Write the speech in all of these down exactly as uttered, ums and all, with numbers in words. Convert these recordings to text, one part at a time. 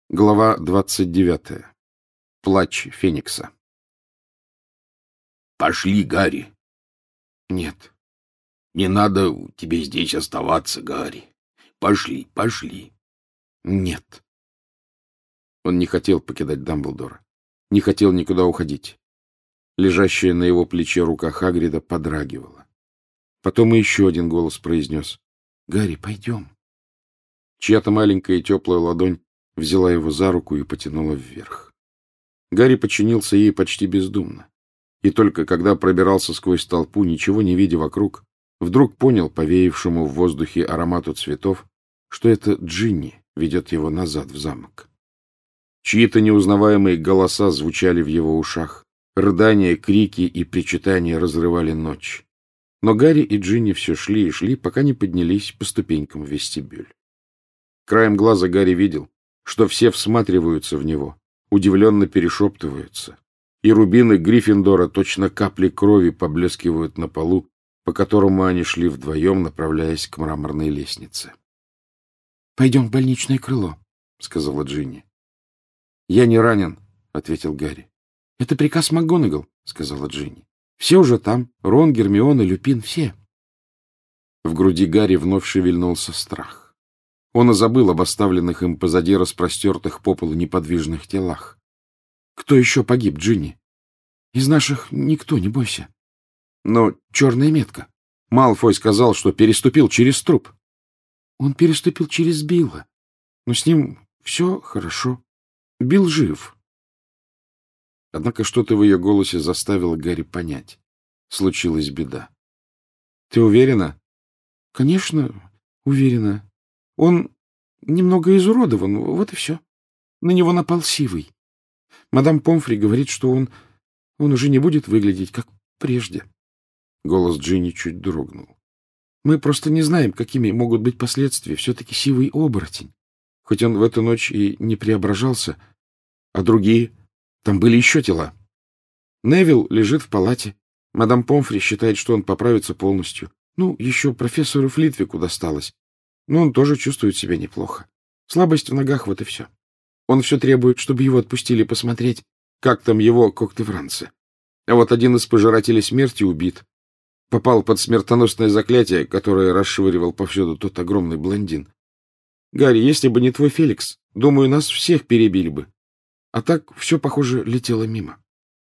Глава двадцать девятая. Плач Феникса. — Пошли, Гарри. — Нет. — Не надо тебе здесь оставаться, Гарри. Пошли, пошли. — Нет. Он не хотел покидать Дамблдора. Не хотел никуда уходить. Лежащая на его плече рука Хагрида подрагивала. Потом и еще один голос произнес: — Гарри, пойдем. Чья-то маленькая и теплая ладонь взяла его за руку и потянула вверх. Гарри подчинился ей почти бездумно. И только когда пробирался сквозь толпу, ничего не видя вокруг, вдруг понял по веявшему в воздухе аромату цветов, что это Джинни ведет его назад в замок. Чьи-то неузнаваемые голоса звучали в его ушах, рыдания, крики и причитания разрывали ночь. Но Гарри и Джинни все шли и шли, пока не поднялись по ступенькам в вестибюль. Краем глаза Гарри видел, что все всматриваются в него, удивленно перешептываются, и рубины Гриффиндора, точно капли крови, поблескивают на полу, по которому они шли вдвоем, направляясь к мраморной лестнице. — Пойдем в больничное крыло, — сказала Джинни. — Я не ранен, — ответил Гарри. — Это приказ МакГонагал, — сказала Джинни. — Все уже там. Рон, Гермиона, Люпин — все. В груди Гарри вновь шевельнулся страх. Он и забыл об оставленных им позади распростертых по полу неподвижных телах. — Кто еще погиб, Джинни? — Из наших никто, не бойся. — Но черная метка. Малфой сказал, что переступил через труп. — Он переступил через Билла. Но с ним все хорошо. Билл жив. Однако что-то в ее голосе заставило Гарри понять. Случилась беда. — Ты уверена? — Конечно, уверена. Он немного изуродован, вот и все. На него напал Сивый. Мадам Помфри говорит, что он, он уже не будет выглядеть, как прежде. Голос Джинни чуть дрогнул. Мы просто не знаем, какими могут быть последствия. Все-таки Сивый оборотень. Хоть он в эту ночь и не преображался, а другие... Там были еще тела. Невилл лежит в палате. Мадам Помфри считает, что он поправится полностью. Ну, еще профессору Флитвику досталось. Но он тоже чувствует себя неплохо. Слабость в ногах, вот и все. Он все требует, чтобы его отпустили посмотреть, как там его когтевранцы. А вот один из пожирателей смерти убит. Попал под смертоносное заклятие, которое расшвыривал повсюду тот огромный блондин. Гарри, если бы не твой Феликс, думаю, нас всех перебили бы. А так все, похоже, летело мимо.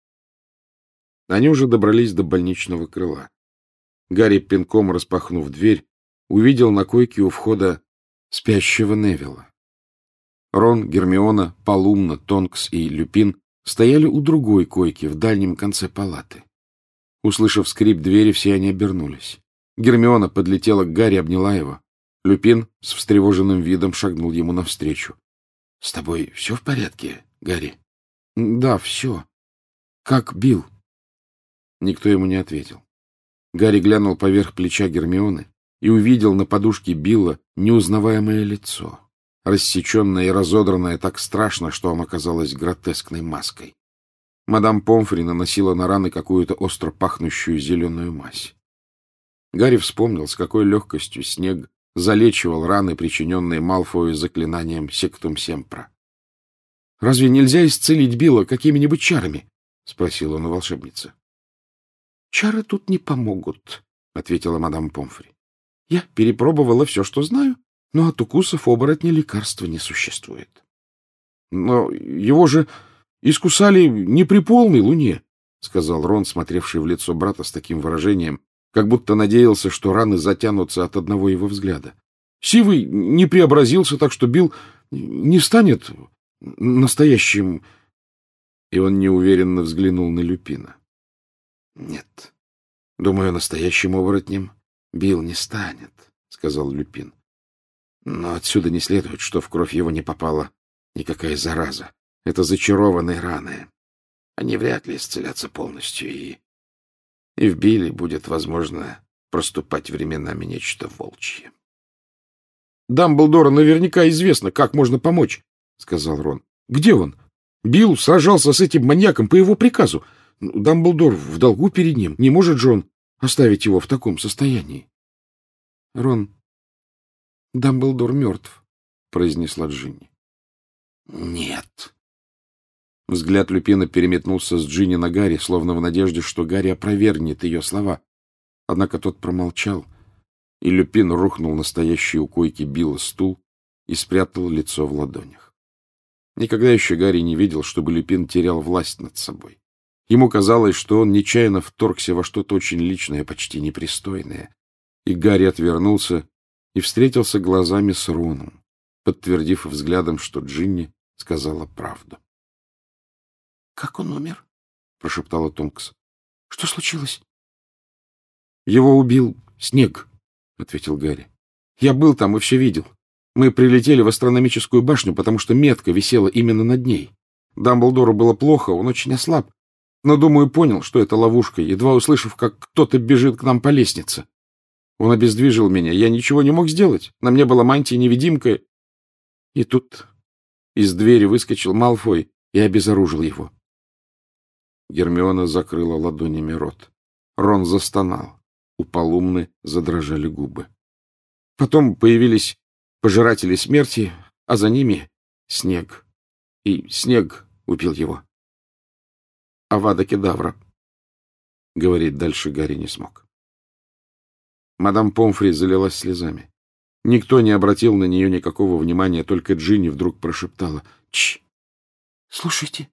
Они уже добрались до больничного крыла. Гарри, пинком распахнув дверь, увидел на койке у входа спящего Невилла. Рон, Гермиона, Полумна, Тонкс и Люпин стояли у другой койки в дальнем конце палаты. Услышав скрип двери, все они обернулись. Гермиона подлетела к Гарри, обняла его. Люпин с встревоженным видом шагнул ему навстречу. — С тобой все в порядке, Гарри? — Да, все. — Как Билл? Никто ему не ответил. Гарри глянул поверх плеча Гермионы и увидел на подушке Билла неузнаваемое лицо, рассеченное и разодранное так страшно, что оно казалось гротескной маской. Мадам Помфри наносила на раны какую-то остро пахнущую зеленую мазь. Гарри вспомнил, с какой легкостью снег залечивал раны, причиненные Малфою заклинанием Сектум Семпра. — Разве нельзя исцелить Билла какими-нибудь чарами? — спросил он у волшебницы. — Чары тут не помогут, — ответила мадам Помфри. — Я перепробовала все, что знаю, но от укусов оборотня лекарства не существует. — Но его же искусали не при полной луне, — сказал Рон, смотревший в лицо брата с таким выражением, как будто надеялся, что раны затянутся от одного его взгляда. Сивый не преобразился, так что Билл не станет настоящим... И он неуверенно взглянул на Люпина. — Нет, думаю, настоящим оборотнем Билл не станет, — сказал Люпин. — Но отсюда не следует, что в кровь его не попала никакая зараза. Это зачарованные раны. Они вряд ли исцелятся полностью, и... И в Билле будет, возможно, проступать временами нечто волчье. — Дамблдору наверняка известно, как можно помочь, — сказал Рон. — Где он? Билл сражался с этим маньяком по его приказу. Дамблдор в долгу перед ним. Не может же он оставить его в таком состоянии? — Рон, Дамблдор мертв, — произнесла Джинни. Нет. Взгляд Люпина переметнулся с Джинни на Гарри, словно в надежде, что Гарри опровергнет ее слова. Однако тот промолчал, и Люпин рухнул на стоящий у койки Билла стул и спрятал лицо в ладонях. Никогда еще Гарри не видел, чтобы Люпин терял власть над собой. Ему казалось, что он нечаянно вторгся во что-то очень личное, почти непристойное. И Гарри отвернулся и встретился глазами с Роном, подтвердив взглядом, что Джинни сказала правду. — Как он умер? — прошептала Тонкс. — Что случилось? — Его убил снег, — ответил Гарри. — Я был там и все видел. Мы прилетели в астрономическую башню, потому что метка висела именно над ней. Дамблдору было плохо, он очень ослаб, но, думаю, понял, что это ловушка, едва услышав, как кто-то бежит к нам по лестнице. Он обездвижил меня, я ничего не мог сделать. На мне была мантия-невидимка. И тут из двери выскочил Малфой и обезоружил его. Гермиона закрыла ладонями рот. Рон застонал. У Полумны задрожали губы. Потом появились пожиратели смерти, а за ними снег. И снег убил его. Авада Кедавра. Говорить дальше Гарри не смог. Мадам Помфри залилась слезами. Никто не обратил на нее никакого внимания, только Джинни вдруг прошептала: «Чш! Слушайте!»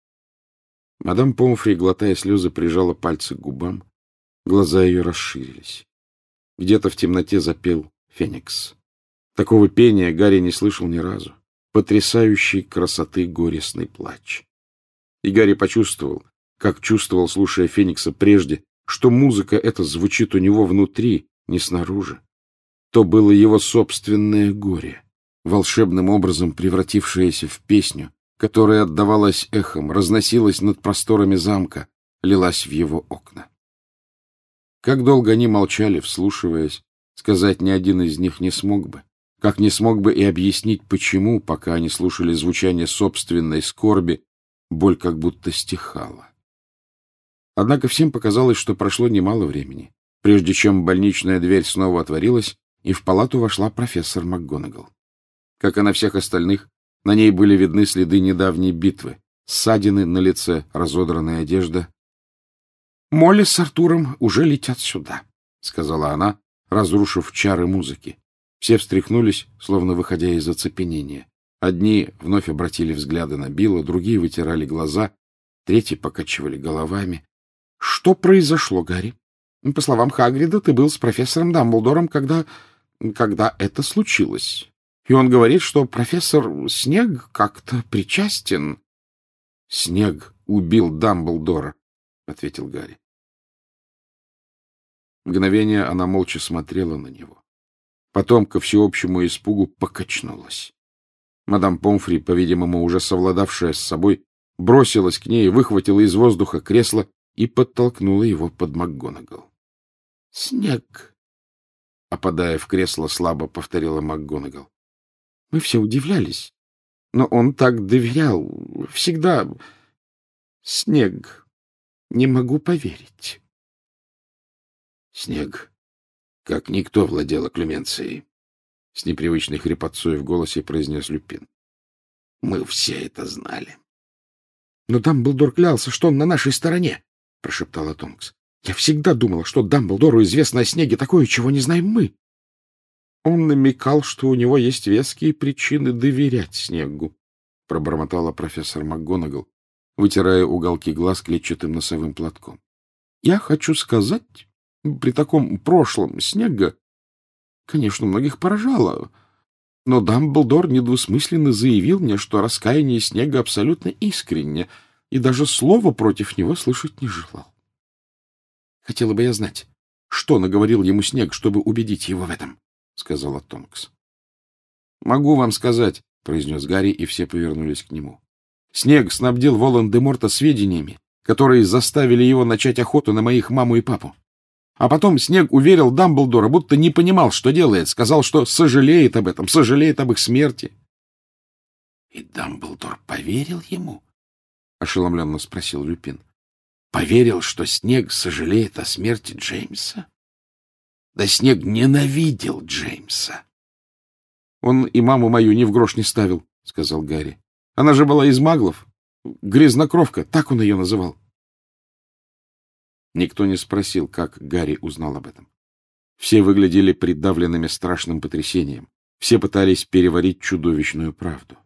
Мадам Помфри, глотая слезы, прижала пальцы к губам. Глаза ее расширились. Где-то в темноте запел феникс. Такого пения Гарри не слышал ни разу. Потрясающей красоты горестный плач. И Гарри почувствовал, как чувствовал, слушая феникса прежде, что музыка эта звучит у него внутри, не снаружи. То было его собственное горе, волшебным образом превратившееся в песню, которая отдавалась эхом, разносилась над просторами замка, лилась в его окна. Как долго они молчали, вслушиваясь, сказать ни один из них не смог бы, как не смог бы и объяснить, почему, пока они слушали звучание собственной скорби, боль как будто стихала. Однако всем показалось, что прошло немало времени, прежде чем больничная дверь снова отворилась, и в палату вошла профессор МакГонагал. Как и на всех остальных, на ней были видны следы недавней битвы, ссадины на лице, разодранная одежда. — Молли с Артуром уже летят сюда, — сказала она, разрушив чары музыки. Все встряхнулись, словно выходя из оцепенения. Одни вновь обратили взгляды на Билла, другие вытирали глаза, третьи покачивали головами. — Что произошло, Гарри? По словам Хагрида, ты был с профессором Дамблдором, когда... когда это случилось. И он говорит, что профессор Снег как-то причастен. — Снег убил Дамблдора, — ответил Гарри. Мгновение она молча смотрела на него. Потом, ко всеобщему испугу, покачнулась. Мадам Помфри, по-видимому, уже совладавшая с собой, бросилась к ней, выхватила из воздуха кресло и подтолкнула его под МакГонагал. — Снег! — опадая в кресло, слабо повторила МакГонагал. — Мы все удивлялись, но он так доверял, всегда. Снег! Не могу поверить. Снег, как никто, владела Клеменцией, — с непривычной хрипотцой в голосе произнес Люпин. — Мы все это знали. — Но Дамблдор клялся, что он на нашей стороне, — прошептала Тонкс. — Я всегда думала, что Дамблдору известно о Снеге такое, чего не знаем мы. Он намекал, что у него есть веские причины доверять Снегу, — пробормотала профессор МакГонагал, вытирая уголки глаз клетчатым носовым платком. — Я хочу сказать, при таком прошлом Снега, конечно, многих поражало, но Дамблдор недвусмысленно заявил мне, что раскаяние Снега абсолютно искренне, и даже слова против него слышать не желал. Хотела бы я знать, что наговорил ему Снег, чтобы убедить его в этом, — сказала Тонкс. — Могу вам сказать, — произнес Гарри, и все повернулись к нему. Снег снабдил Волан-де-Морта сведениями, которые заставили его начать охоту на моих маму и папу. А потом Снег уверил Дамблдора, будто не понимал, что делает, сказал, что сожалеет об этом, сожалеет об их смерти. — И Дамблдор поверил ему? — ошеломленно спросил Люпин. — Поверил, что Снег сожалеет о смерти Джеймса? Да Снег ненавидел Джеймса. — Он и маму мою ни в грош не ставил, — сказал Гарри. Она же была из маглов. Грязнокровка, так он ее называл. Никто не спросил, как Гарри узнал об этом. Все выглядели придавленными страшным потрясением. Все пытались переварить чудовищную правду.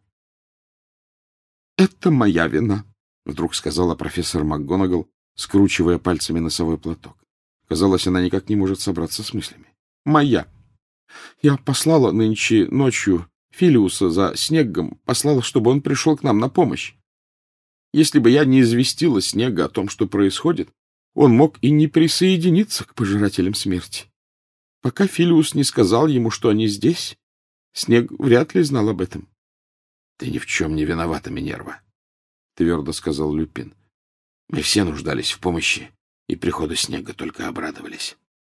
— Это моя вина, — вдруг сказала профессор МакГонагал, скручивая пальцами носовой платок. Казалось, она никак не может собраться с мыслями. — Моя. Я послала нынче ночью Филиуса за Снеггом, послала, чтобы он пришел к нам на помощь. Если бы я не известила Снегга о том, что происходит, он мог и не присоединиться к пожирателям смерти. Пока Филиус не сказал ему, что они здесь, Снегг вряд ли знал об этом. — Ты ни в чем не виновата, Минерва, — твердо сказал Люпин. — Мы все нуждались в помощи, и приходу Снегга только обрадовались.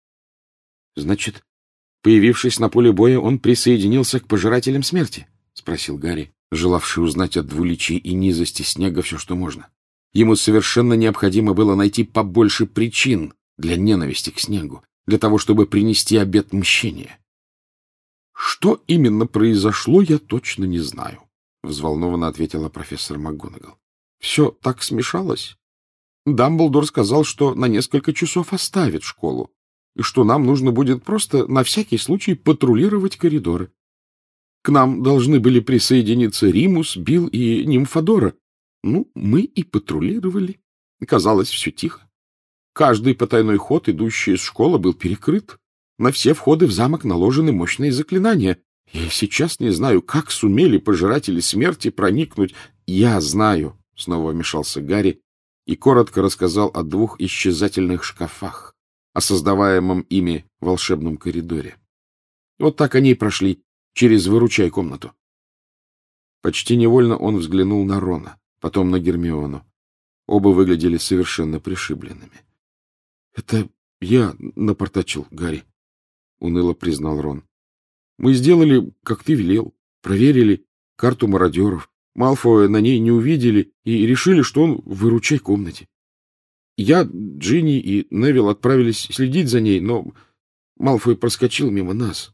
— Значит, появившись на поле боя, он присоединился к пожирателям смерти? — спросил Гарри, желавший узнать от двуличия и низости Снегга все, что можно. Ему совершенно необходимо было найти побольше причин для ненависти к Снеггу, для того, чтобы принести обет мщения. — Что именно произошло, я точно не знаю, — взволнованно ответила профессор МакГонагал. — Все так смешалось. Дамблдор сказал, что на несколько часов оставит школу, и что нам нужно будет просто на всякий случай патрулировать коридоры. К нам должны были присоединиться Римус, Билл и Нимфодора. Ну, мы и патрулировали. Казалось, все тихо. Каждый потайной ход, идущий из школы, был перекрыт. На все входы в замок наложены мощные заклинания. Я сейчас не знаю, как сумели пожиратели смерти проникнуть. Я знаю, — снова вмешался Гарри и коротко рассказал о двух исчезательных шкафах, о создаваемом ими волшебном коридоре. Вот так они и прошли через «выручай» комнату. Почти невольно он взглянул на Рона, потом на Гермиону. Оба выглядели совершенно пришибленными. — Это я напортачил, Гарри, — уныло признал Рон. — Мы сделали, как ты велел, проверили карту мародеров. Малфоя на ней не увидели и решили, что он в «выручай» комнате. Я, Джинни и Невилл отправились следить за ней, но Малфой проскочил мимо нас.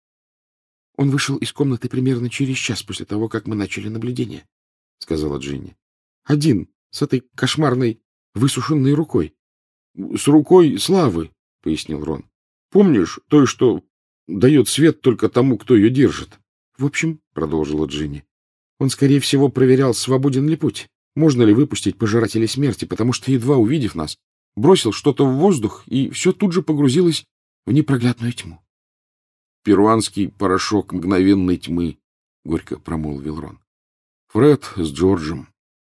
— Он вышел из комнаты примерно через час после того, как мы начали наблюдение, — сказала Джинни. — Один, с этой кошмарной высушенной рукой. — С рукой славы, — пояснил Рон. — Помнишь, той, что дает свет только тому, кто ее держит? — В общем, — продолжила Джинни, — он, скорее всего, проверял, свободен ли путь, можно ли выпустить пожирателей смерти, потому что, едва увидев нас, бросил что-то в воздух, и все тут же погрузилось в непроглядную тьму. — Перуанский порошок мгновенной тьмы, — горько промолвил Рон. — Фред с Джорджем.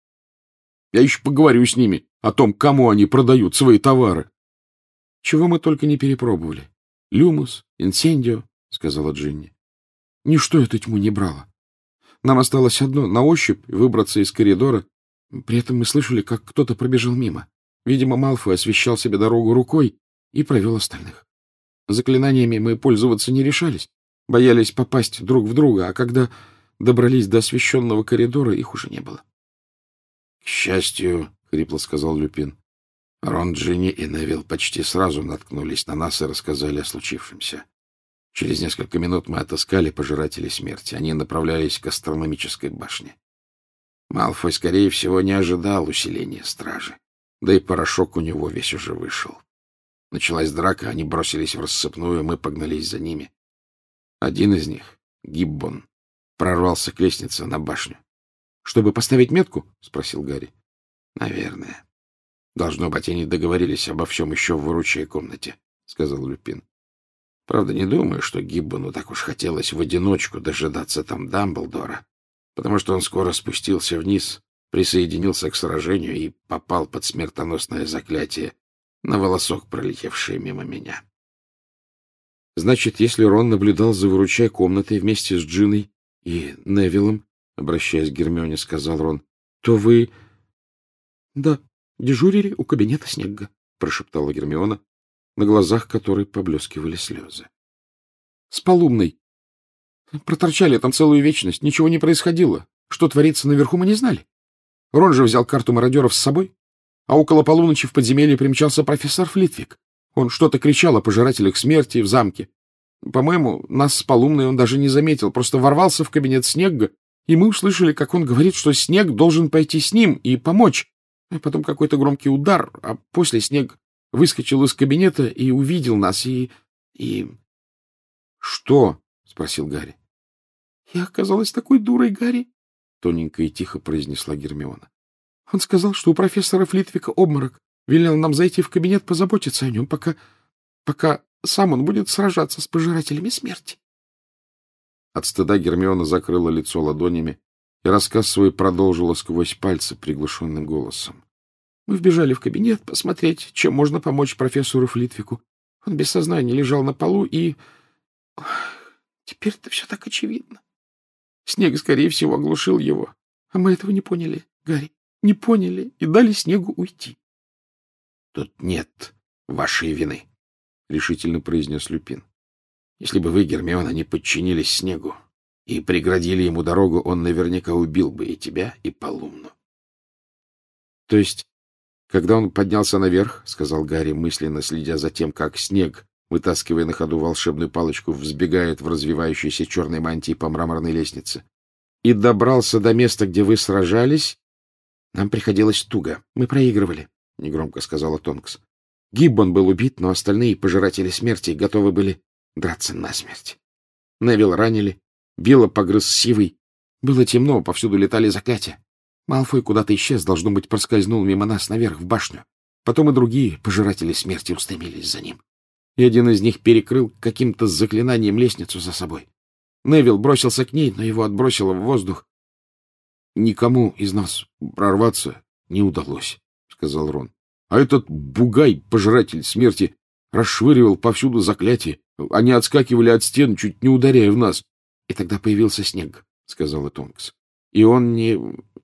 Я еще поговорю с ними о том, кому они продают свои товары. — Чего мы только не перепробовали. Люмус, инсендио, — сказала Джинни. Ничто эту тьму не брало. Нам осталось одно — на ощупь выбраться из коридора. При этом мы слышали, как кто-то пробежал мимо. Видимо, Малфой освещал себе дорогу рукой и провел остальных. Заклинаниями мы пользоваться не решались, боялись попасть друг в друга, а когда добрались до освещенного коридора, их уже не было. — К счастью, — хрипло сказал Люпин, — Рон, Джинни и Невилл почти сразу наткнулись на нас и рассказали о случившемся. Через несколько минут мы отыскали пожирателей смерти. Они направлялись к астрономической башне. Малфой, скорее всего, не ожидал усиления стражи, да и порошок у него весь уже вышел. Началась драка, они бросились в рассыпную, мы погнались за ними. Один из них, Гиббон, прорвался к лестнице на башню. — Чтобы поставить метку? — спросил Гарри. — Наверное. Должно быть, они договорились обо всем еще в «выручай» комнате, — сказал Люпин. Правда, не думаю, что Гиббону так уж хотелось в одиночку дожидаться там Дамблдора, потому что он скоро спустился вниз, присоединился к сражению и попал под смертоносное заклятие, на волосок пролетевшее мимо меня. — Значит, если Рон наблюдал за «выручай» комнатой вместе с Джинной и Невиллом, — обращаясь к Гермионе, сказал Рон, — то вы... — Да, дежурили у кабинета Снегга, — прошептала Гермиона, на глазах которой поблескивали слезы. — С Полумной. Проторчали там целую вечность, ничего не происходило. Что творится наверху, мы не знали. Рон же взял карту мародеров с собой, а около полуночи в подземелье примчался профессор Флитвик. Он что-то кричал о пожирателях смерти в замке. По-моему, нас с Полумной он даже не заметил, просто ворвался в кабинет Снегга и мы услышали, как он говорит, что Снег должен пойти с ним и помочь. А потом какой-то громкий удар, а после Снег выскочил из кабинета и увидел нас, и... и... — Что? — спросил Гарри. — Я оказалась такой дурой, Гарри, — тоненько и тихо произнесла Гермиона. — Он сказал, что у профессора Флитвика обморок, велел нам зайти в кабинет позаботиться о нем, пока... пока сам он будет сражаться с пожирателями смерти. От стыда Гермиона закрыла лицо ладонями, и рассказ свой продолжила сквозь пальцы приглушенным голосом. Мы вбежали в кабинет посмотреть, чем можно помочь профессору Флитвику. Он без сознания лежал на полу, и... Теперь-то все так очевидно. Снег, скорее всего, оглушил его. А мы этого не поняли, Гарри. Не поняли и дали Снегу уйти. — Тут нет вашей вины, — решительно произнес Люпин. — Если бы вы, Гермиона, не подчинились Снегу и преградили ему дорогу, он наверняка убил бы и тебя, и Полумну. — То есть, когда он поднялся наверх, — сказал Гарри, мысленно следя за тем, как Снег, вытаскивая на ходу волшебную палочку, взбегает в развивающейся черной мантии по мраморной лестнице, и добрался до места, где вы сражались, нам приходилось туго. Мы проигрывали, — негромко сказала Тонкс. Гиббон был убит, но остальные пожиратели смерти готовы были драться насмерть. Невилл ранили, Билла погрыз Сивый. Было темно, повсюду летали заклятия. Малфой куда-то исчез, должно быть, проскользнул мимо нас наверх в башню. Потом и другие пожиратели смерти устремились за ним. И один из них перекрыл каким-то заклинанием лестницу за собой. Невилл бросился к ней, но его отбросило в воздух. — Никому из нас прорваться не удалось, — сказал Рон. — А этот бугай, пожиратель смерти, расшвыривал повсюду заклятия. Они отскакивали от стен, чуть не ударяя в нас. — И тогда появился Снег, — сказала Тонкс. — И он не...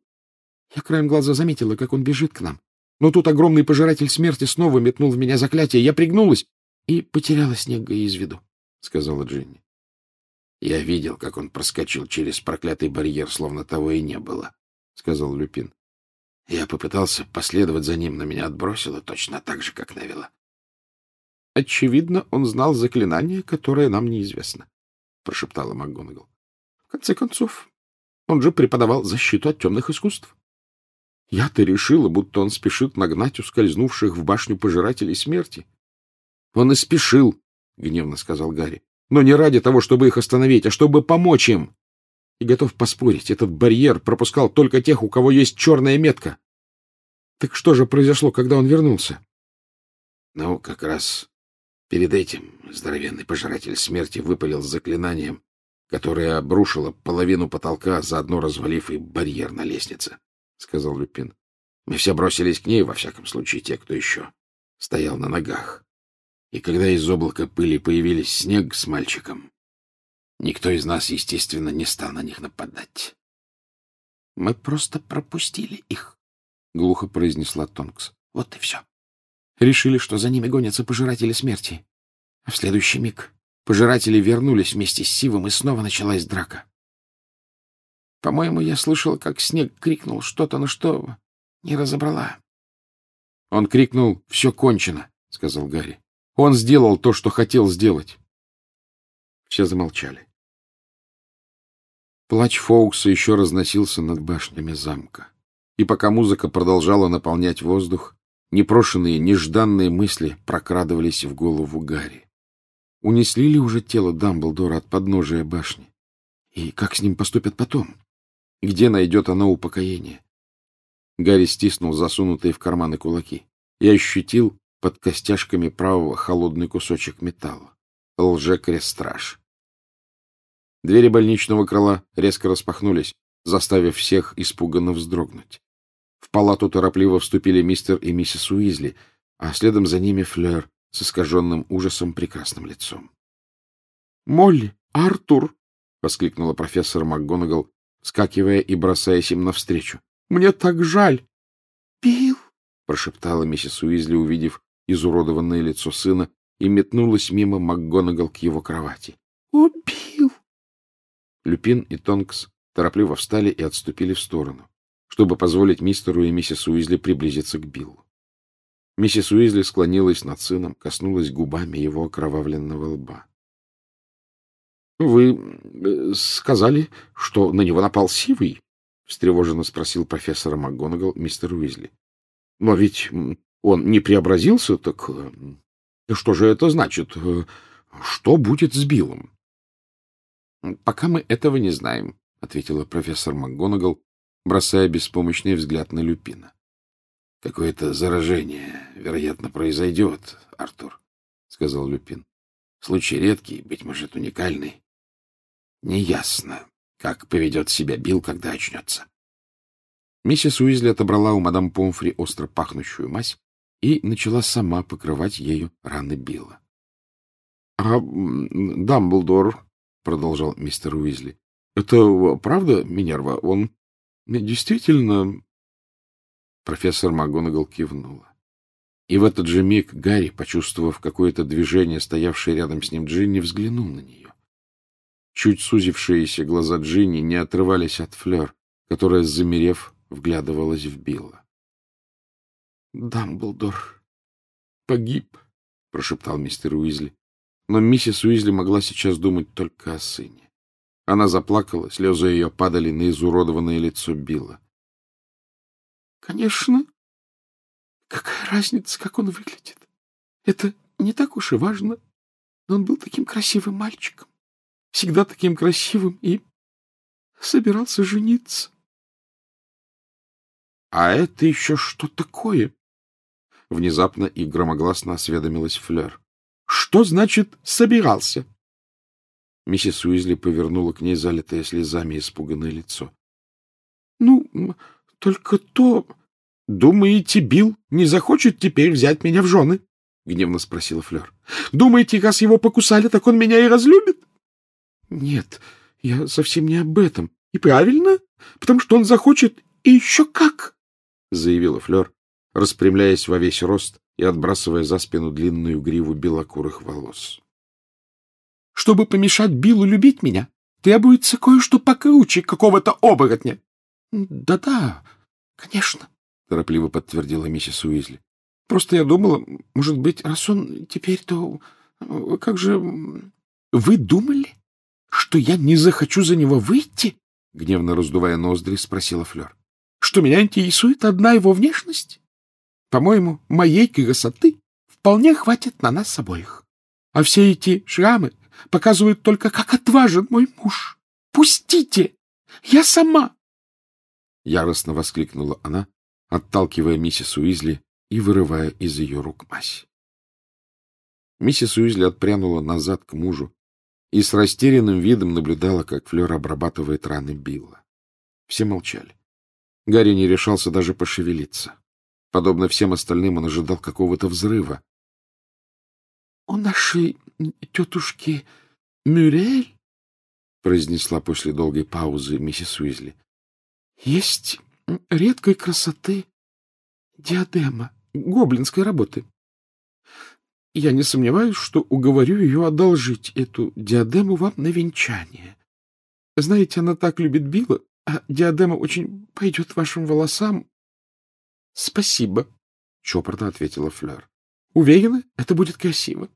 Я краем глаза заметила, как он бежит к нам. Но тут огромный пожиратель смерти снова метнул в меня заклятие. Я пригнулась и потеряла Снега из виду, — сказала Джинни. — Я видел, как он проскочил через проклятый барьер, словно того и не было, — сказал Люпин. Я попытался последовать за ним, но меня отбросило точно так же, как Невилла. — Очевидно, он знал заклинание, которое нам неизвестно, — прошептала МакГонагал. — В конце концов, он же преподавал защиту от темных искусств. Я-то решила, будто он спешит нагнать ускользнувших в башню пожирателей смерти. — Он и спешил, — гневно сказал Гарри. — Но не ради того, чтобы их остановить, а чтобы помочь им. И готов поспорить, этот барьер пропускал только тех, у кого есть черная метка. Так что же произошло, когда он вернулся? — Ну, как раз перед этим здоровенный пожиратель смерти выпалил заклинанием, которое обрушило половину потолка, заодно развалив и барьер на лестнице, — сказал Люпин. Мы все бросились к ней, во всяком случае, те, кто еще стоял на ногах. И когда из облака пыли появились Снег с мальчиком, никто из нас, естественно, не стал на них нападать. — Мы просто пропустили их, — глухо произнесла Тонкс. — Вот и все. Решили, что за ними гонятся пожиратели смерти. А в следующий миг пожиратели вернулись вместе с Сивом, и снова началась драка. По-моему, я слышал, как Снег крикнул что-то, но что не разобрала. — Он крикнул «Все кончено», — сказал Гарри. Он сделал то, что хотел сделать. Все замолчали. Плач Фоукса еще разносился над башнями замка. И пока музыка продолжала наполнять воздух, непрошенные, нежданные мысли прокрадывались в голову Гарри. Унесли ли уже тело Дамблдора от подножия башни? И как с ним поступят потом? Где найдет оно упокоение? Гарри стиснул засунутые в карманы кулаки и ощутил под костяшками правого холодный кусочек металла. Лже-крестраж. Двери больничного крыла резко распахнулись, заставив всех испуганно вздрогнуть. В палату торопливо вступили мистер и миссис Уизли, а следом за ними Флёр с искаженным ужасом прекрасным лицом. — Молли! Артур! — воскликнула профессор МакГонагал, вскакивая и бросаясь им навстречу. — Мне так жаль! — Билл! — прошептала миссис Уизли, увидев изуродованное лицо сына, и метнулась мимо МакГонагал к его кровати. — О, Билл! Люпин и Тонкс торопливо встали и отступили в сторону, чтобы позволить мистеру и миссис Уизли приблизиться к Биллу. Миссис Уизли склонилась над сыном, коснулась губами его окровавленного лба. — Вы сказали, что на него напал Сивый? — встревоженно спросил профессора МакГонагал мистер Уизли. — Но ведь он не преобразился, так что же это значит? Что будет с Биллом? — Пока мы этого не знаем, — ответила профессор МакГонагал, бросая беспомощный взгляд на Люпина. — Какое-то заражение, вероятно, произойдет, Артур, — сказал Люпин. — Случай редкий, быть может, уникальный. Неясно, как поведет себя Билл, когда очнется. Миссис Уизли отобрала у мадам Помфри остро пахнущую мазь и начала сама покрывать ею раны Билла. — А Дамблдор, — продолжал мистер Уизли, — это правда, Минерва? Он действительно... Профессор МакГонагал кивнула. И в этот же миг Гарри, почувствовав какое-то движение, стоявшее рядом с ним Джинни, взглянул на нее. Чуть сузившиеся глаза Джинни не отрывались от Флёр, которая, замерев, вглядывалась в Билла. — Дамблдор погиб, — прошептал мистер Уизли. Но миссис Уизли могла сейчас думать только о сыне. Она заплакала, слезы ее падали на изуродованное лицо Билла. — Конечно. Какая разница, как он выглядит? Это не так уж и важно. Но он был таким красивым мальчиком. Всегда таким красивым и собирался жениться. — А это еще что такое? — внезапно и громогласно осведомилась Флёр. — Что значит «собирался»? Миссис Уизли повернула к ней залитое слезами испуганное лицо. — Ну, только то... — Думаете, Билл не захочет теперь взять меня в жены? — гневно спросила Флёр. — Думаете, раз его покусали, так он меня и разлюбит? — Нет, я совсем не об этом. И правильно, потому что он захочет и еще как, — заявила Флёр, распрямляясь во весь рост и отбрасывая за спину длинную гриву белокурых волос. — Чтобы помешать Биллу любить меня, требуется кое-что покруче какого-то оборотня. Да — Да-да, конечно, — торопливо подтвердила миссис Уизли. — Просто я думала, может быть, раз он теперь, то... Как же... — Вы думали, что я не захочу за него выйти? — гневно раздувая ноздри, спросила Флёр. — Что меня интересует одна его внешность? По-моему, моей красоты вполне хватит на нас обоих. А все эти шрамы показывают только, как отважен мой муж. Пустите! Я сама! Яростно воскликнула она, отталкивая миссис Уизли и вырывая из ее рук мазь. Миссис Уизли отпрянула назад к мужу и с растерянным видом наблюдала, как Флёр обрабатывает раны Билла. Все молчали. Гарри не решался даже пошевелиться. Подобно всем остальным, он ожидал какого-то взрыва. — У нашей тетушки Мюрель, — произнесла после долгой паузы миссис Уизли, — есть редкой красоты диадема гоблинской работы. Я не сомневаюсь, что уговорю ее одолжить эту диадему вам на венчание. Знаете, она так любит Билла, а диадема очень пойдет вашим волосам. — Спасибо, — чопорно ответила Флёр. — Уверена, это будет красиво.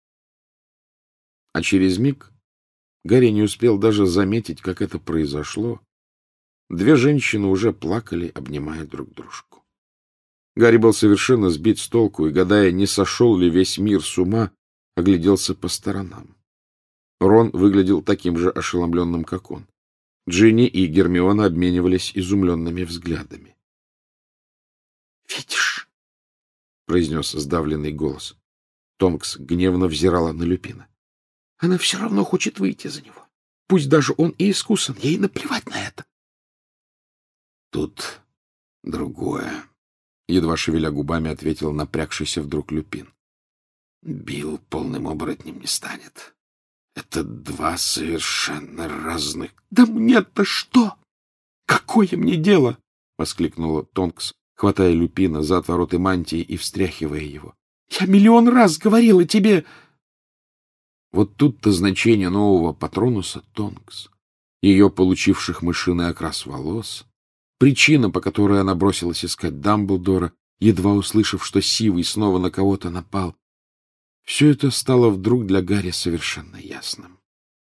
А через миг Гарри не успел даже заметить, как это произошло. Две женщины уже плакали, обнимая друг дружку. Гарри был совершенно сбит с толку и, гадая, не сошел ли весь мир с ума, огляделся по сторонам. Рон выглядел таким же ошеломленным, как он. Джинни и Гермиона обменивались изумленными взглядами. — Видишь? — произнес сдавленный голос. Тонкс гневно взирала на Люпина. — Она все равно хочет выйти за него. Пусть даже он и искусен, ей наплевать на это. — Тут другое, — едва шевеля губами ответил напрягшийся вдруг Люпин. — Билл полным оборотнем не станет. Это два совершенно разных... — Да мне-то что? Какое мне дело? — воскликнула Тонкс, хватая Люпина за отвороты мантии и встряхивая его. — Я миллион раз говорила тебе... Вот тут-то значение нового патронуса Тонкс, ее получивших мышиный окрас волос, причина, по которой она бросилась искать Дамблдора, едва услышав, что Сивый снова на кого-то напал, все это стало вдруг для Гарри совершенно ясным.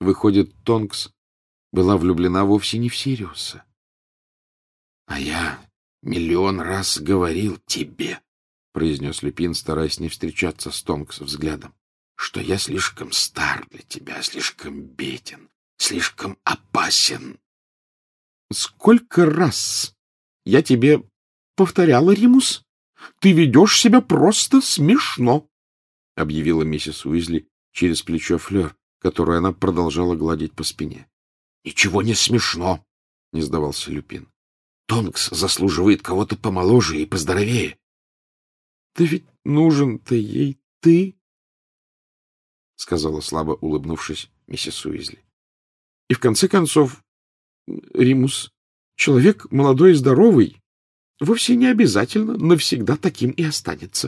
Выходит, Тонкс была влюблена вовсе не в Сириуса. — А я миллион раз говорил тебе, — произнес Люпин, стараясь не встречаться с Тонкс взглядом, — что я слишком стар для тебя, слишком беден, слишком опасен. — Сколько раз я тебе повторяла, Римус? Ты ведешь себя просто смешно, — объявила миссис Уизли через плечо Флёр, которую она продолжала гладить по спине. — Ничего не смешно, — не сдавался Люпин. — Тонкс заслуживает кого-то помоложе и поздоровее. — Да ведь нужен-то ей ты, — сказала слабо улыбнувшись миссис Уизли. — И в конце концов, Римус, человек молодой и здоровый, вовсе не обязательно навсегда таким и останется.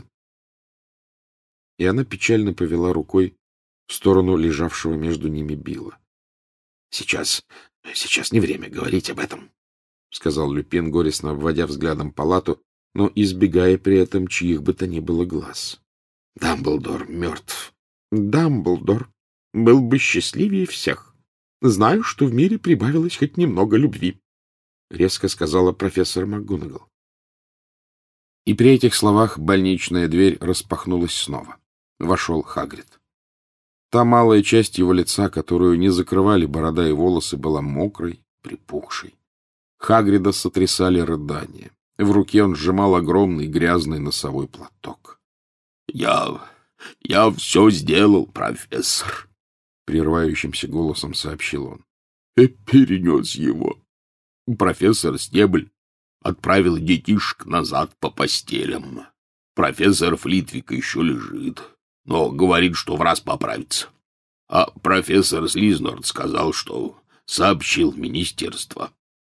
И она печально повела рукой в сторону лежавшего между ними Билла. — Сейчас, сейчас не время говорить об этом, — сказал Люпин, горестно обводя взглядом палату, но избегая при этом чьих бы то ни было глаз. — Дамблдор мертв. — Дамблдор был бы счастливее всех. Знаю, что в мире прибавилось хоть немного любви, — резко сказала профессор МакГонагал. И при этих словах больничная дверь распахнулась снова. Вошел Хагрид. Та малая часть его лица, которую не закрывали борода и волосы, была мокрой, припухшей. Хагрида сотрясали рыдания. В руке он сжимал огромный грязный носовой платок. — Я... я все сделал, профессор, — прерывающимся голосом сообщил он. — И перенес его. Профессор Стебль отправил детишек назад по постелям. Профессор Флитвик еще лежит, но говорит, что в раз поправится. А профессор Слизнорд сказал, что сообщил в министерство.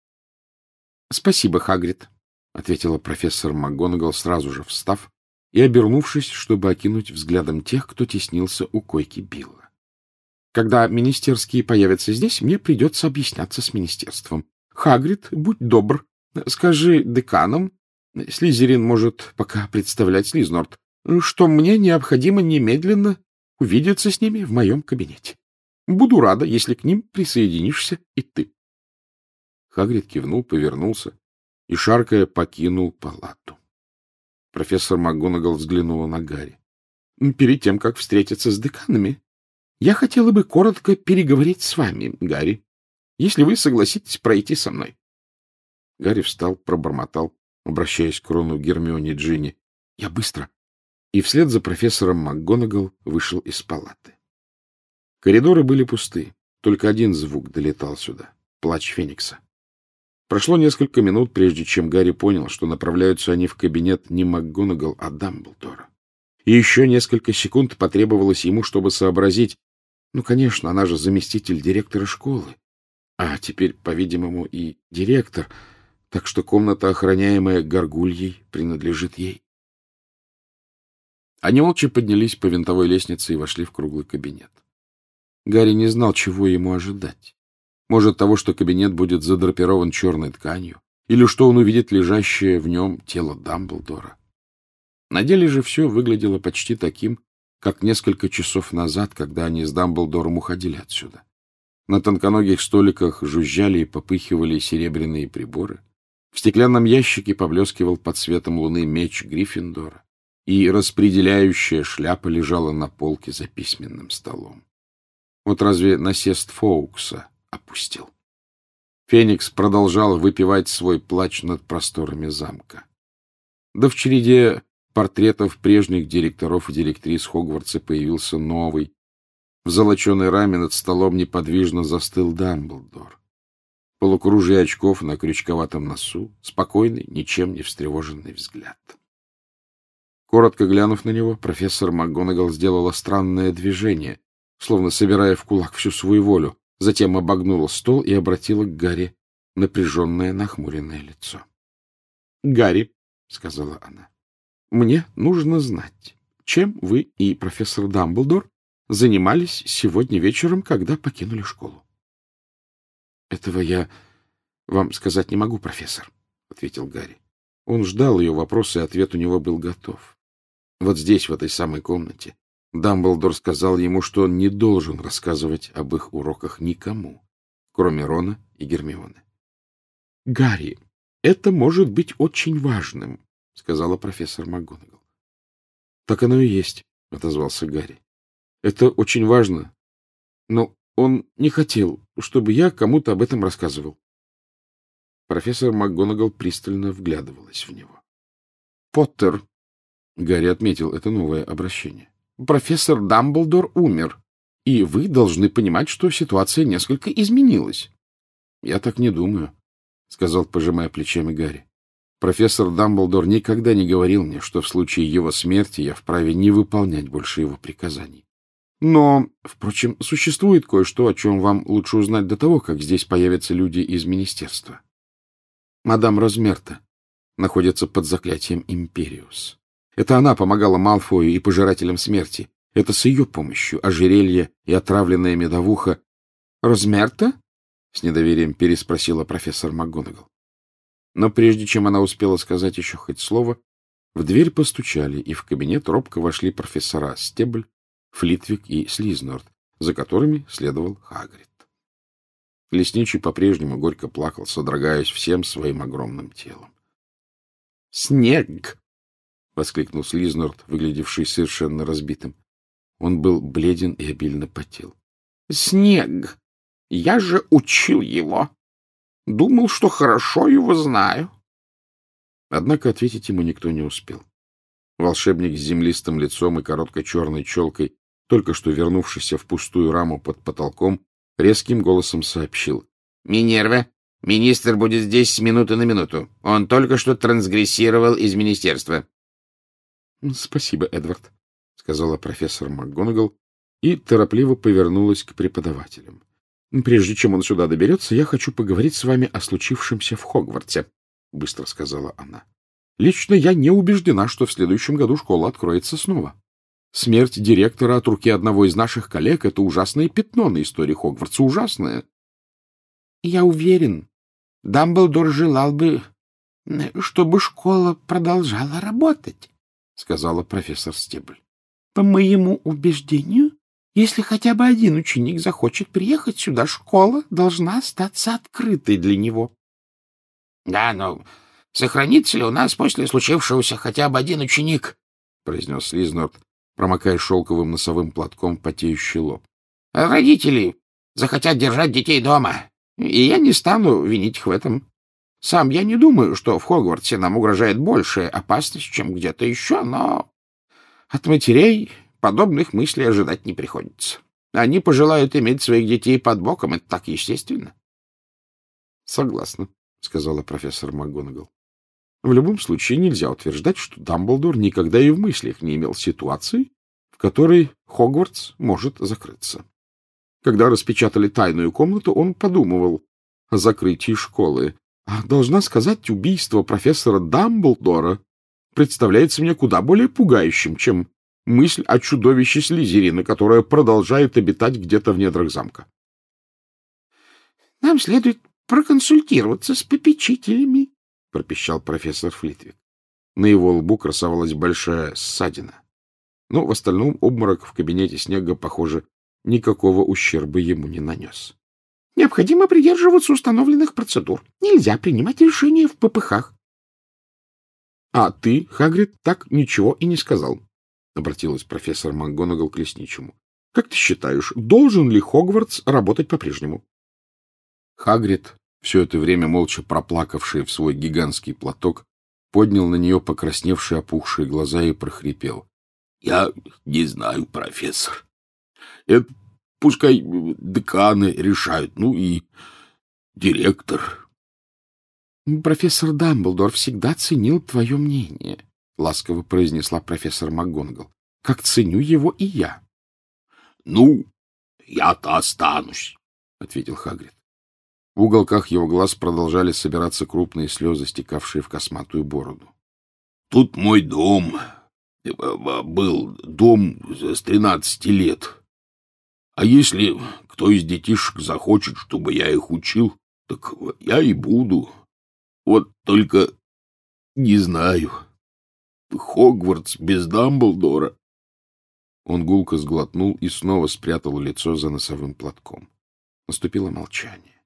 — Спасибо, Хагрид, — ответила профессор МакГонагал, сразу же встав и обернувшись, чтобы окинуть взглядом тех, кто теснился у койки Билла. — Когда министерские появятся здесь, мне придется объясняться с министерством. Хагрид, будь добр, скажи деканам, Слизерин может пока представлять Слизнорд, что мне необходимо немедленно увидеться с ними в моем кабинете. Буду рада, если к ним присоединишься и ты. Хагрид кивнул, повернулся и, шаркая, покинул палату. Профессор МакГонагал взглянула на Гарри. — Перед тем, как встретиться с деканами, я хотела бы коротко переговорить с вами, Гарри, если вы согласитесь пройти со мной. Гарри встал, пробормотал, обращаясь к Рону, Гермионе, Джинни. — Я быстро. И вслед за профессором МакГонагал вышел из палаты. Коридоры были пусты, только один звук долетал сюда — плач Феникса. Прошло несколько минут, прежде чем Гарри понял, что направляются они в кабинет не МакГонагал, а Дамблдора. И еще несколько секунд потребовалось ему, чтобы сообразить, ну, конечно, она же заместитель директора школы, а теперь, по-видимому, и директор, так что комната, охраняемая Гаргульей, принадлежит ей. Они молча поднялись по винтовой лестнице и вошли в круглый кабинет. Гарри не знал, чего ему ожидать. Может, того, что кабинет будет задрапирован черной тканью, или что он увидит лежащее в нем тело Дамблдора. На деле же все выглядело почти таким, как несколько часов назад, когда они с Дамблдором уходили отсюда. На тонконогих столиках жужжали и попыхивали серебряные приборы. В стеклянном ящике поблескивал под светом луны меч Гриффиндора, и распределяющая шляпа лежала на полке за письменным столом. Вот разве насест Фоукса опустил? Феникс продолжал выпивать свой плач над просторами замка. Да в череде портретов прежних директоров и директрис Хогвартса появился новый. В золоченой раме над столом неподвижно застыл Дамблдор. Полукружие очков на крючковатом носу, спокойный, ничем не встревоженный взгляд. Коротко глянув на него, профессор МакГонагал сделала странное движение, словно собирая в кулак всю свою волю, затем обогнула стол и обратила к Гарри напряженное, нахмуренное лицо. — Гарри, — сказала она, — мне нужно знать, чем вы и профессор Дамблдор занимались сегодня вечером, когда покинули школу. — Этого я вам сказать не могу, профессор, — ответил Гарри. Он ждал ее вопроса, и ответ у него был готов. Вот здесь, в этой самой комнате, Дамблдор сказал ему, что он не должен рассказывать об их уроках никому, кроме Рона и Гермионы. — Гарри, это может быть очень важным, — сказала профессор МакГонагал. — Так оно и есть, — отозвался Гарри. — Это очень важно, но он не хотел, чтобы я кому-то об этом рассказывал. Профессор МакГонагал пристально вглядывалась в него. — Поттер, — Гарри отметил это новое обращение, — профессор Дамблдор умер, и вы должны понимать, что ситуация несколько изменилась. — Я так не думаю, — сказал, пожимая плечами Гарри. Профессор Дамблдор никогда не говорил мне, что в случае его смерти я вправе не выполнять больше его приказаний. Но, впрочем, существует кое-что, о чем вам лучше узнать до того, как здесь появятся люди из министерства. Мадам Розмерта находится под заклятием Империус. Это она помогала Малфою и Пожирателям Смерти. Это с ее помощью ожерелье и отравленная медовуха. — Розмерта? — с недоверием переспросила профессор МакГонагал. Но прежде чем она успела сказать еще хоть слово, в дверь постучали, и в кабинет робко вошли профессора Стебль, Флитвик и Слизнорд, за которыми следовал Хагрид. Лесничий по-прежнему горько плакал, содрогаясь всем своим огромным телом. — Снег! — воскликнул Слизнорд, выглядевший совершенно разбитым. Он был бледен и обильно потел. — Снег! Я же учил его! Думал, что хорошо его знаю. Однако ответить ему никто не успел. Волшебник с землистым лицом и короткой черной челкой, только что вернувшийся в пустую раму под потолком, резким голосом сообщил. — Минерва, министр будет здесь с минуты на минуту. Он только что трансгрессировал из министерства. — Спасибо, Эдвард, — сказала профессор МакГонагал и торопливо повернулась к преподавателям. — Прежде чем он сюда доберется, я хочу поговорить с вами о случившемся в Хогвартсе, — быстро сказала она. — Лично я не убеждена, что в следующем году школа откроется снова. Смерть директора от руки одного из наших коллег — это ужасное пятно на истории Хогвартса, ужасное. — Я уверен, Дамблдор желал бы, чтобы школа продолжала работать, — сказала профессор Стебль. — По моему убеждению, если хотя бы один ученик захочет приехать сюда, школа должна остаться открытой для него. — Да, но сохранится ли у нас после случившегося хотя бы один ученик? — произнес Слизнорд, промокая шелковым носовым платком потеющий лоб. — Родители захотят держать детей дома, и я не стану винить их в этом. Сам я не думаю, что в Хогвартсе нам угрожает большая опасность, чем где-то еще, но от матерей подобных мыслей ожидать не приходится. Они пожелают иметь своих детей под боком, это так естественно. — Согласна, — сказала профессор МакГонагал. В любом случае нельзя утверждать, что Дамблдор никогда и в мыслях не имел ситуации, в которой Хогвартс может закрыться. Когда распечатали тайную комнату, он подумывал о закрытии школы. А должна сказать, убийство профессора Дамблдора представляется мне куда более пугающим, чем мысль о чудовище Слизерина, которое продолжает обитать где-то в недрах замка. — Нам следует проконсультироваться с попечителями, — пропищал профессор Флитвик. На его лбу красовалась большая ссадина. Но в остальном обморок в кабинете Снега, похоже, никакого ущерба ему не нанес. — Необходимо придерживаться установленных процедур. Нельзя принимать решения в попыхах. — А ты, Хагрид, так ничего и не сказал, — обратилась профессор МакГонагал к лесничему. — Как ты считаешь, должен ли Хогвартс работать по-прежнему? Хагрид, все это время молча проплакавший в свой гигантский платок, поднял на нее покрасневшие опухшие глаза и прохрипел. — Я не знаю, профессор. Это пускай деканы решают, ну и директор. — Профессор Дамблдор всегда ценил твое мнение, — ласково произнесла профессор МакГонагал. — Как ценю его и я. — Ну, я-то останусь, — ответил Хагрид. В уголках его глаз продолжали собираться крупные слезы, стекавшие в косматую бороду. — Тут мой дом. Был дом с тринадцати лет. А если кто из детишек захочет, чтобы я их учил, так я и буду. Вот только не знаю. Хогвартс без Дамблдора Он гулко сглотнул и снова спрятал лицо за носовым платком. Наступило молчание.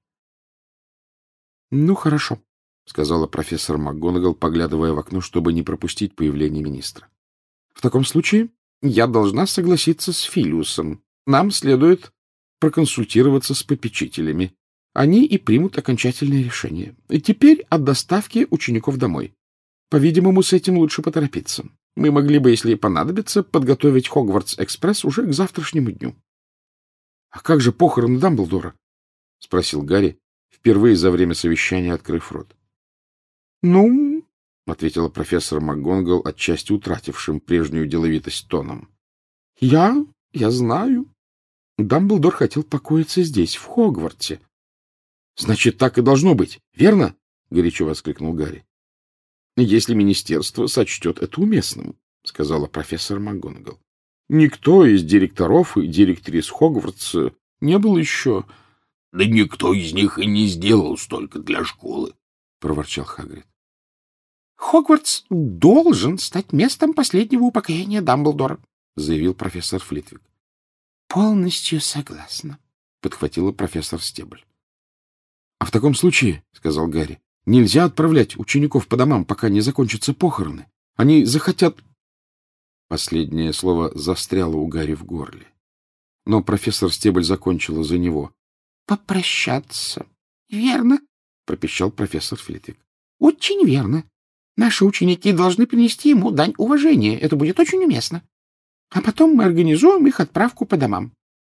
— Ну, хорошо, — сказала профессор МакГонагал, поглядывая в окно, чтобы не пропустить появление министра. — В таком случае я должна согласиться с Филиусом. Нам следует проконсультироваться с попечителями. Они и примут окончательное решение. И теперь о доставке учеников домой. По-видимому, с этим лучше поторопиться. Мы могли бы, если понадобится, подготовить Хогвартс-экспресс уже к завтрашнему дню. — А как же похороны Дамблдора? — спросил Гарри, впервые за время совещания открыв рот. — Ну, — ответила профессор МакГонагал, отчасти утратившим прежнюю деловитость тоном. — Я... я знаю. Дамблдор хотел покоиться здесь, в Хогвартсе. — Значит, так и должно быть, верно? — горячо воскликнул Гарри. — Если министерство сочтет это уместным, — сказала профессор МакГонагал. — Никто из директоров и директрис Хогвартса не был еще... — Да никто из них и не сделал столько для школы, — проворчал Хагрид. — Хогвартс должен стать местом последнего упокоения Дамблдора, — заявил профессор Флитвик. — Полностью согласна, — подхватила профессор Стебль. — А в таком случае, — сказал Гарри, — нельзя отправлять учеников по домам, пока не закончатся похороны. Они захотят... Последнее слово застряло у Гарри в горле. Но профессор Стебль закончила за него. — Попрощаться. — Верно, — пропищал профессор Флитвик. — Очень верно. Наши ученики должны принести ему дань уважения. Это будет очень уместно. А потом мы организуем их отправку по домам.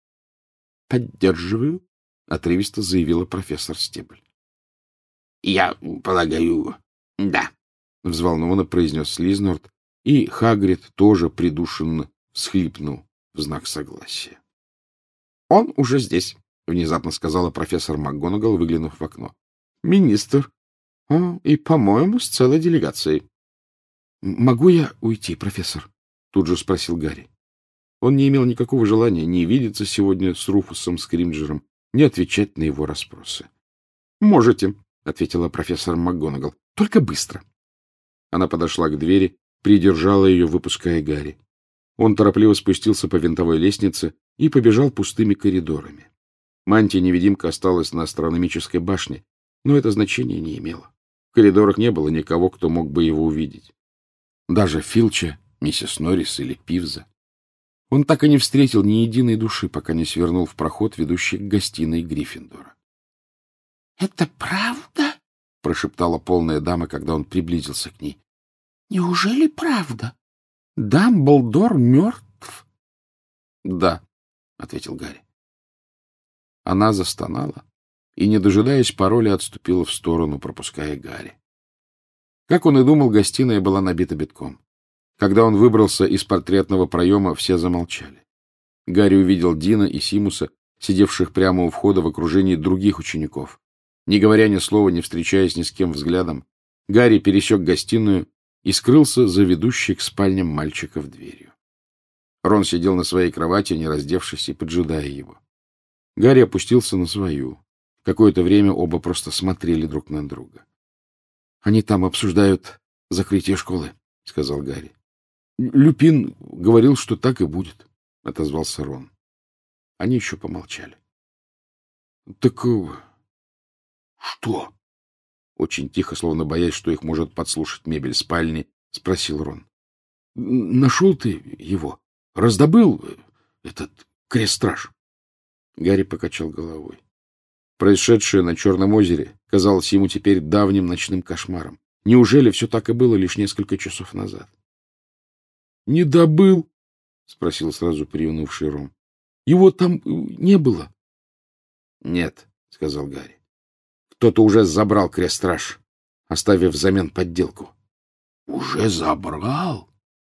— Поддерживаю, — отрывисто заявила профессор Стебль. — Я полагаю, да, — взволнованно произнес Слизнорд, и Хагрид тоже придушенно всхлипнул в знак согласия. — Он уже здесь, — внезапно сказала профессор МакГонагал, выглянув в окно. — Министр. О, и, по-моему, с целой делегацией. — Могу я уйти, профессор? — тут же спросил Гарри. Он не имел никакого желания ни видеться сегодня с Руфусом Скримджером, ни отвечать на его расспросы. — Можете, — ответила профессор МакГонагал. — Только быстро. Она подошла к двери, придержала ее, выпуская Гарри. Он торопливо спустился по винтовой лестнице и побежал пустыми коридорами. Мантия-невидимка осталась на астрономической башне, но это значения не имело. В коридорах не было никого, кто мог бы его увидеть. Даже Филча, миссис Норрис или Пивза. Он так и не встретил ни единой души, пока не свернул в проход, ведущий к гостиной Гриффиндора. — Это правда? — прошептала полная дама, когда он приблизился к ней. — Неужели правда? Дамблдор мертв? — Да, — ответил Гарри. Она застонала и, не дожидаясь пароля, отступила в сторону, пропуская Гарри. Как он и думал, гостиная была набита битком. Когда он выбрался из портретного проема, все замолчали. Гарри увидел Дина и Симуса, сидевших прямо у входа в окружении других учеников. Не говоря ни слова, не встречаясь ни с кем взглядом, Гарри пересек гостиную и скрылся за ведущей к спальням мальчиков дверью. Рон сидел на своей кровати, не раздевшись и поджидая его. Гарри опустился на свою. Какое-то время оба просто смотрели друг на друга. — Они там обсуждают закрытие школы, — сказал Гарри. — Люпин говорил, что так и будет, — отозвался Рон. Они еще помолчали. — Так... — Что? — очень тихо, словно боясь, что их может подслушать мебель спальни, спросил Рон. — Нашел ты его? Раздобыл этот крест-страж? Гарри покачал головой. Происшедшее на Черном озере казалось ему теперь давним ночным кошмаром. Неужели все так и было лишь несколько часов назад? — Не добыл? — спросил сразу приунывший Рон. — Его там не было? — Нет, — сказал Гарри. — Кто-то уже забрал крест-страж, оставив взамен подделку. — Уже забрал?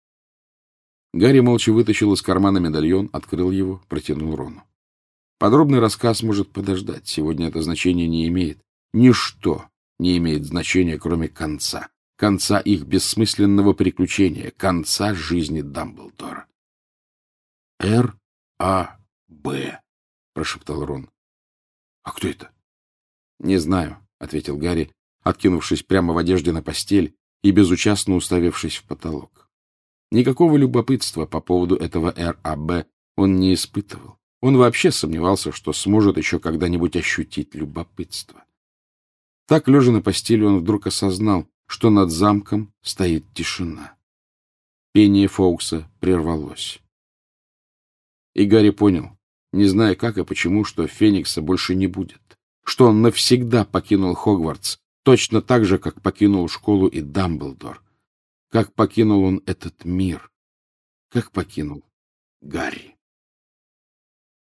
Гарри молча вытащил из кармана медальон, открыл его, протянул Рону. Подробный рассказ может подождать. Сегодня это значение не имеет. Ничто не имеет значения, кроме конца. Конца их бессмысленного приключения. Конца жизни Дамблдора. — Р А Б, — прошептал Рон. — А кто это? — Не знаю, — ответил Гарри, откинувшись прямо в одежде на постель и безучастно уставившись в потолок. Никакого любопытства по поводу этого эр а бэ он не испытывал. Он вообще сомневался, что сможет еще когда-нибудь ощутить любопытство. Так, лежа на постели, он вдруг осознал, что над замком стоит тишина. Пение Фоукса прервалось. И Гарри понял, не зная как и почему, что Феникса больше не будет, что он навсегда покинул Хогвартс, точно так же, как покинул школу и Дамблдор, как покинул он этот мир, как покинул Гарри.